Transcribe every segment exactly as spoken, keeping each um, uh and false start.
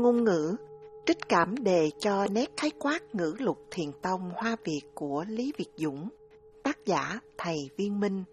Ngôn ngữ, trích cảm đề cho nét khái quát ngữ lục thiền tông Hoa Việt của Lý Việt Dũng, tác giả thầy Viên Minh.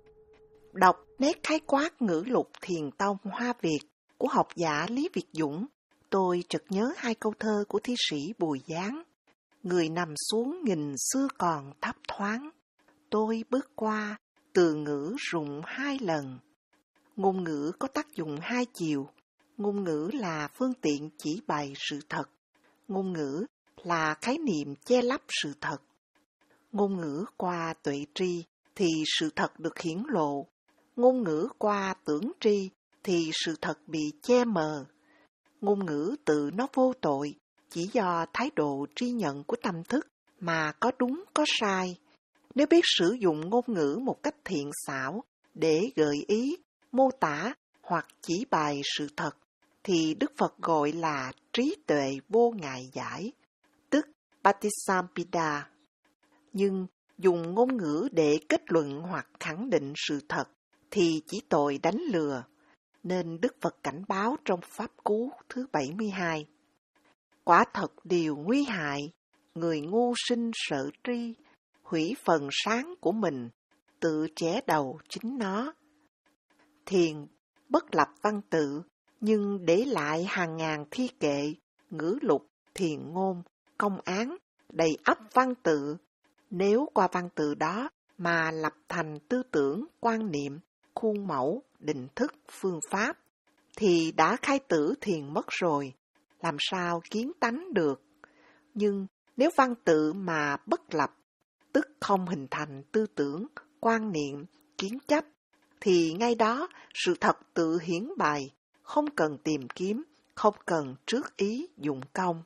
Đọc nét khái quát ngữ lục thiền tông Hoa Việt của học giả Lý Việt Dũng, tôi chợt nhớ hai câu thơ của thi sĩ Bùi Giáng. Người nằm xuống nghìn xưa còn thấp thoáng, tôi bước qua, từ ngữ rụng hai lần. Ngôn ngữ có tác dụng hai chiều. Ngôn ngữ là phương tiện chỉ bày sự thật. Ngôn ngữ là khái niệm che lấp sự thật. Ngôn ngữ qua tuệ tri thì sự thật được hiển lộ. Ngôn ngữ qua tưởng tri thì sự thật bị che mờ. Ngôn ngữ tự nó vô tội, chỉ do thái độ tri nhận của tâm thức mà có đúng có sai. Nếu biết sử dụng ngôn ngữ một cách thiện xảo để gợi ý, mô tả hoặc chỉ bày sự thật, thì Đức Phật gọi là trí tuệ vô ngại giải, tức Patisamphida. Nhưng dùng ngôn ngữ để kết luận hoặc khẳng định sự thật thì chỉ tội đánh lừa, nên Đức Phật cảnh báo trong Pháp Cú thứ bảy mươi hai. Quả thật điều nguy hại, người ngu sinh sợ tri, hủy phần sáng của mình, tự trẻ đầu chính nó. Thiền bất lập văn tự, nhưng để lại hàng ngàn thi kệ, ngữ lục, thiền ngôn, công án, đầy ắp văn tự. Nếu qua văn tự đó mà lập thành tư tưởng, quan niệm, khuôn mẫu, định thức, phương pháp, thì đã khai tử thiền mất rồi, làm sao kiến tánh được. Nhưng nếu văn tự mà bất lập, tức không hình thành tư tưởng, quan niệm, kiến chấp, thì ngay đó sự thật tự hiển bày, không cần tìm kiếm, không cần trước ý dụng công.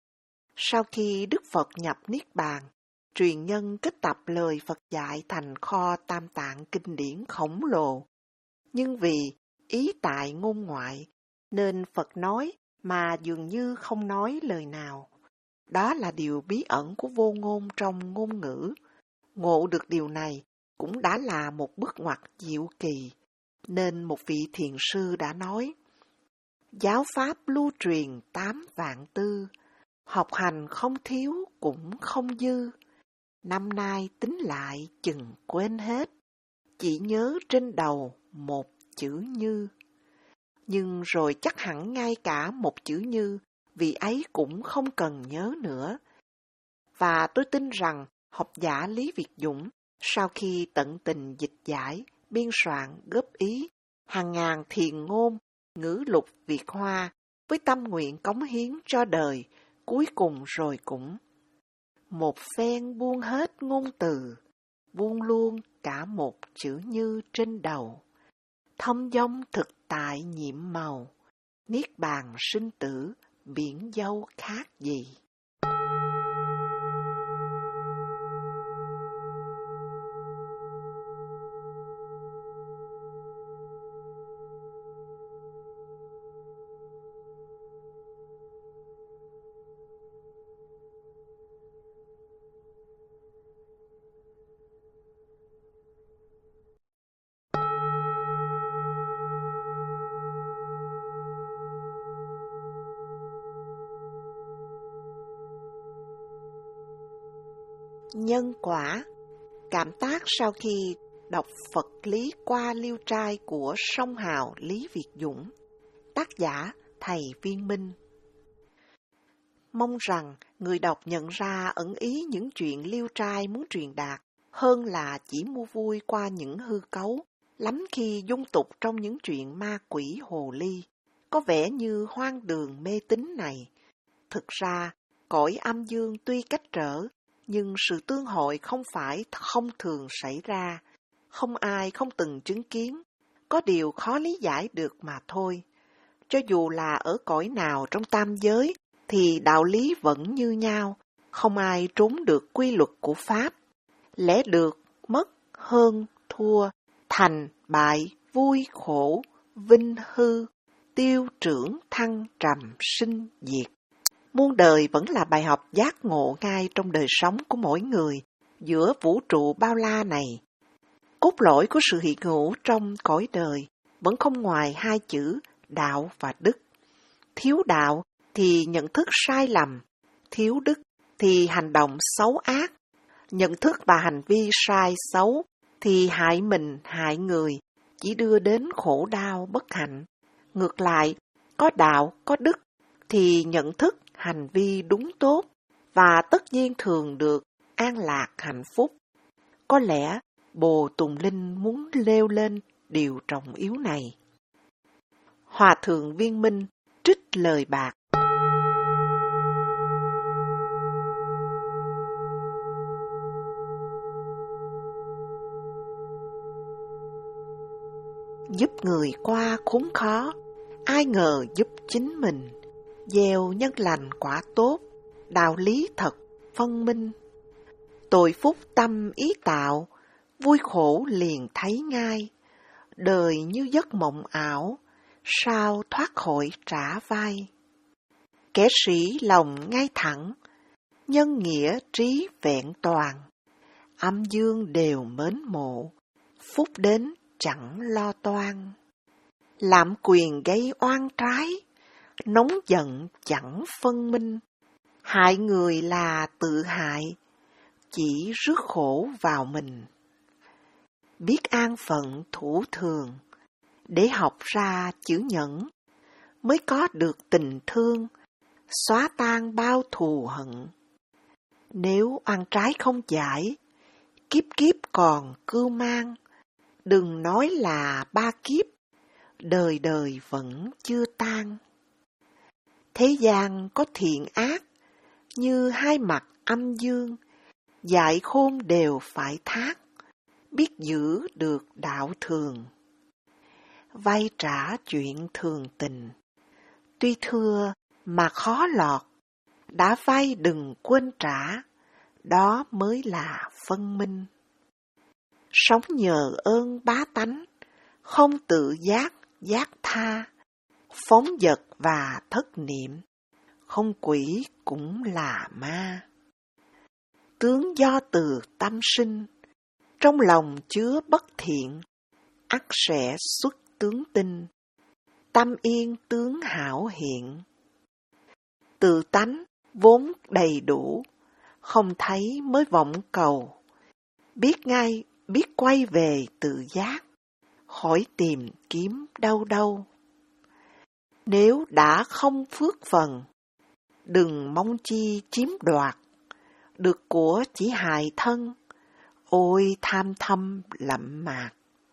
Sau khi Đức Phật nhập Niết Bàn, truyền nhân kết tập lời Phật dạy thành kho tam tạng kinh điển khổng lồ. Nhưng vì ý tại ngôn ngoại, nên Phật nói mà dường như không nói lời nào. Đó là điều bí ẩn của vô ngôn trong ngôn ngữ. Ngộ được điều này cũng đã là một bước ngoặt diệu kỳ, nên một vị thiền sư đã nói: giáo pháp lưu truyền tám vạn tư, học hành không thiếu cũng không dư. Năm nay tính lại chừng quên hết, chỉ nhớ trên đầu một chữ như. Nhưng rồi chắc hẳn ngay cả một chữ như, vị ấy cũng không cần nhớ nữa. Và tôi tin rằng học giả Lý Việt Dũng, sau khi tận tình dịch giải, biên soạn, góp ý, hàng ngàn thiền ngôn, ngữ lục Việt Hoa, với tâm nguyện cống hiến cho đời, cuối cùng rồi cũng một phen buông hết ngôn từ, buông luôn cả một chữ như trên đầu. Thông dong thực tại nhiệm màu, niết bàn sinh tử, biển dâu khác gì. Nhân quả. Cảm tác sau khi đọc Phật lý qua liêu trai của song hào Lý Việt Dũng, tác giả thầy Viên Minh. Mong rằng người đọc nhận ra ẩn ý những chuyện liêu trai muốn truyền đạt, hơn là chỉ mua vui qua những hư cấu, lắm khi dung tục trong những chuyện ma quỷ hồ ly, có vẻ như hoang đường mê tín này. Thực ra, cõi âm dương tuy cách trở, nhưng sự tương hội không phải không thường xảy ra, không ai không từng chứng kiến, có điều khó lý giải được mà thôi. Cho dù là ở cõi nào trong tam giới, thì đạo lý vẫn như nhau, không ai trốn được quy luật của Pháp. Lẽ được, mất, hơn, thua, thành, bại, vui, khổ, vinh, hư, tiêu, trưởng, thăng, trầm, sinh, diệt. Muôn đời vẫn là bài học giác ngộ ngay trong đời sống của mỗi người, giữa vũ trụ bao la này. Cốt lõi của sự hiện hữu trong cõi đời vẫn không ngoài hai chữ đạo và đức. Thiếu đạo thì nhận thức sai lầm, thiếu đức thì hành động xấu ác, nhận thức và hành vi sai xấu thì hại mình, hại người, chỉ đưa đến khổ đau bất hạnh. Ngược lại, có đạo, có đức thì nhận thức, hành vi đúng tốt và tất nhiên thường được an lạc hạnh phúc. Có lẽ Bồ Tùng Linh muốn leo lên điều trọng yếu này. Hòa thượng Viên Minh trích lời bạc. Giúp người qua khốn khó, ai ngờ giúp chính mình. Gieo nhân lành quả tốt, đạo lý thật phân minh. Tội phúc tâm ý tạo, vui khổ liền thấy ngay. Đời như giấc mộng ảo, sao thoát khỏi trả vai. Kẻ sĩ lòng ngay thẳng, nhân nghĩa trí vẹn toàn. Âm dương đều mến mộ, phúc đến chẳng lo toan. Lạm quyền gây oan trái, nóng giận chẳng phân minh. Hại người là tự hại, chỉ rước khổ vào mình. Biết an phận thủ thường, để học ra chữ nhẫn, mới có được tình thương, xóa tan bao thù hận. Nếu oan trái không giải, kiếp kiếp còn cưu mang, đừng nói là ba kiếp, đời đời vẫn chưa tan. Thế gian có thiện ác, như hai mặt âm dương, dại khôn đều phải thác, biết giữ được đạo thường. Vay trả chuyện thường tình, tuy thưa mà khó lọt, đã vay đừng quên trả, đó mới là phân minh. Sống nhờ ơn bá tánh, không tự giác, giác tha, phóng dật và thất niệm, không quỷ cũng là ma. Tướng do từ tâm sinh, trong lòng chứa bất thiện, ắt sẽ xuất tướng tinh, tâm yên tướng hảo hiện. Tự tánh vốn đầy đủ, không thấy mới vọng cầu, biết ngay biết quay về tự giác, khỏi tìm kiếm đâu đâu. Nếu đã không phước phần, đừng mong chi chiếm đoạt, được của chỉ hại thân, ôi tham thâm lậm mạc.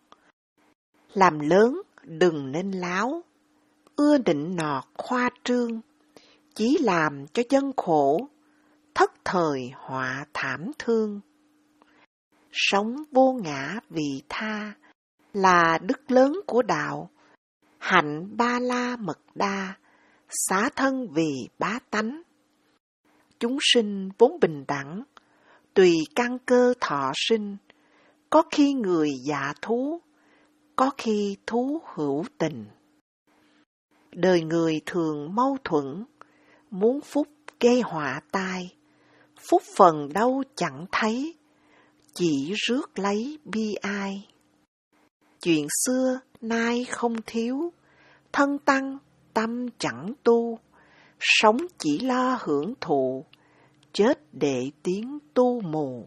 Làm lớn đừng nên láo, ưa định nọt khoa trương, chỉ làm cho dân khổ, thất thời họa thảm thương. Sống vô ngã vì tha, là đức lớn của đạo, hạnh ba la mật đa, xá thân vì bá tánh. Chúng sinh vốn bình đẳng, tùy căn cơ thọ sinh, có khi người dạ thú, có khi thú hữu tình. Đời người thường mâu thuẫn, muốn phúc gây họa tai, phúc phần đâu chẳng thấy, chỉ rước lấy bi ai. Chuyện xưa nay không thiếu, thân tăng tâm chẳng tu, sống chỉ lo hưởng thụ, chết để tiếng tu mù.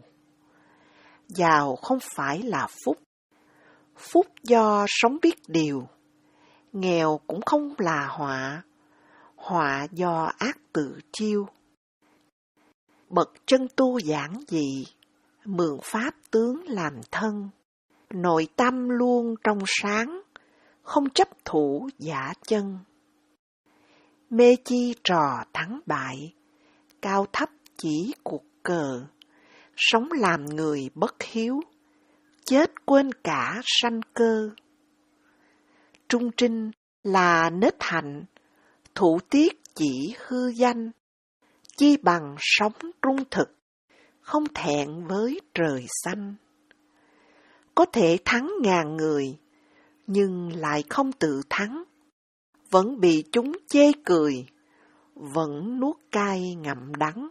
Giàu không phải là phúc, phúc do sống biết điều, nghèo cũng không là họa, họa do ác tự chiêu. Bậc chân tu giản dị, mượn pháp tướng làm thân, nội tâm luôn trong sáng, không chấp thủ giả chân. Mê chi trò thắng bại, cao thấp chỉ cuộc cờ, sống làm người bất hiếu, chết quên cả sanh cơ. Trung trinh là nết hạnh, thủ tiết chỉ hư danh, chi bằng sống trung thực, không thẹn với trời xanh. Có thể thắng ngàn người, nhưng lại không tự thắng, vẫn bị chúng chê cười, vẫn nuốt cay ngậm đắng.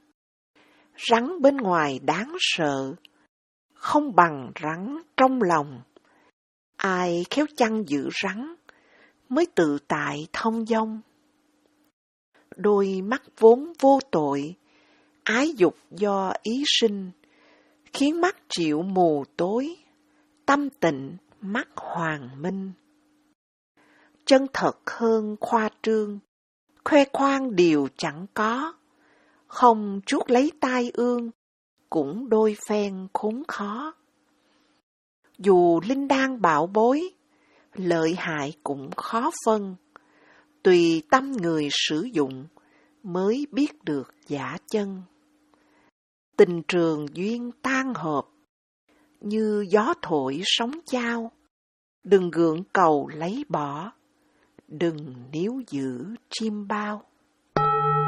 Rắn bên ngoài đáng sợ, không bằng rắn trong lòng. Ai khéo chăn giữ rắn, mới tự tại thông dong. đôi mắt vốn vô tội, ái dục do ý sinh, khiến mắt chịu mù tối, tâm tịnh mắt hoàng minh. Chân thật hơn khoa trương, khoe khoang điều chẳng có, không chuốc lấy tai ương, cũng đôi phen khốn khó. Dù linh đan bảo bối, lợi hại cũng khó phân, tùy tâm người sử dụng mới biết được giả chân. Tình trường duyên tan hợp, như gió thổi sóng chao, đừng gượng cầu lấy bỏ, đừng níu giữ chim bao.